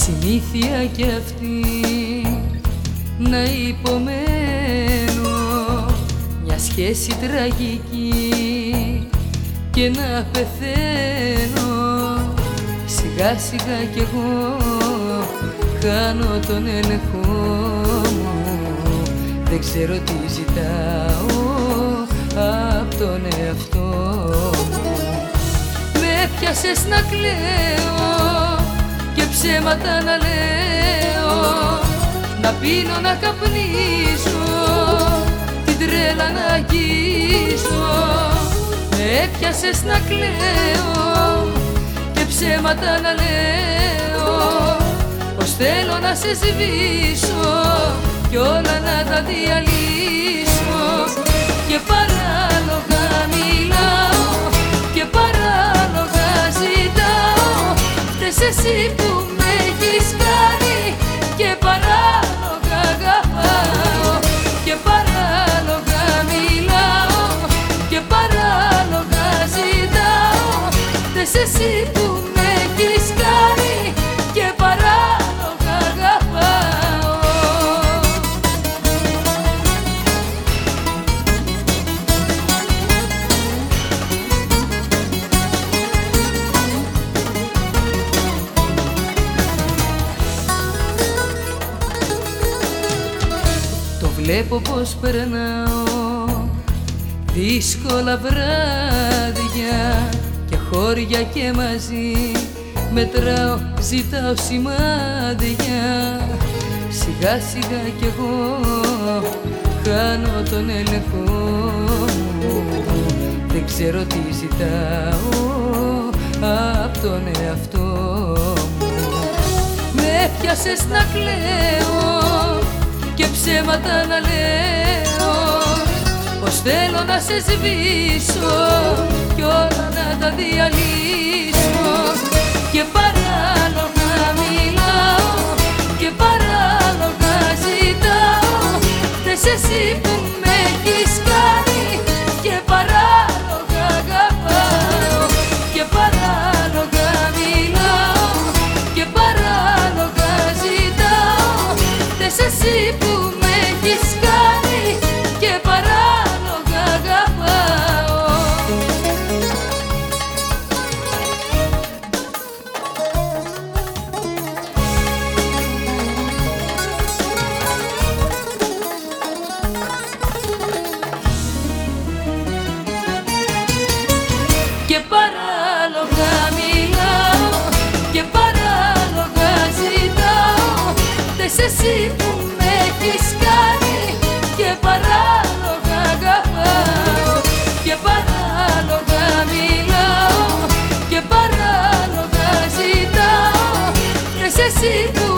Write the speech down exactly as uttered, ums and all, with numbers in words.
συνήθεια κι αυτή να υπομένω μια σχέση τραγική και να πεθαίνω. Σιγά σιγά κι εγώ χάνω τον έλεγχο μου, δεν ξέρω τι ζητάω απ' τον εαυτό μου. Με πιάσες να κλαίω και ψέματα να λέω, να πίνω, να καπνίζω, την τρέλα να αγγίζω. Με πιάσες να κλαίω και ψέματα να λέω, πως θέλω να σε σβήσω κι όλα να τα διαλύσω. Και παράλογα μιλάω και παράλογα ζητάω, φταίς εσύ που με έχεις κάνει και παράλογα αγαπάω. Και παράλογα μιλάω και παράλογα ζητάω, φταίς εσύ που με έχεις κάνει και παράλογα αγαπάω. Το βλέπω πως περνάω δύσκολα βράδια και χώρια και μαζί μετράω, ζητάω σημάδια. Σιγά σιγά κι εγώ χάνω τον έλεγχο μου, δεν ξέρω τι ζητάω απ' τον εαυτό μου. Με πιάσες να κλαίω και ψέματα να λέω, πως θέλω να σε σβήσω κι όλα να τα διαλύσω. Και παράλογα μιλάω και παράλογα ζητάω, φταίς εσύ που με έχεις κάνει και παράλογα αγαπάω. Και παράλογα μιλάω και παράλογα ζητάω, φταίς εσύ που με έχεις κάνει και παράλογα αγαπάω. Και παράλογα μιλάω και παράλογα ζητάω, φταίς εσύ που με έχεις κάνει και παράλογα αγαπάω. Και παράλογα μιλάω και παράλογα ζητάω, φταίς εσύ που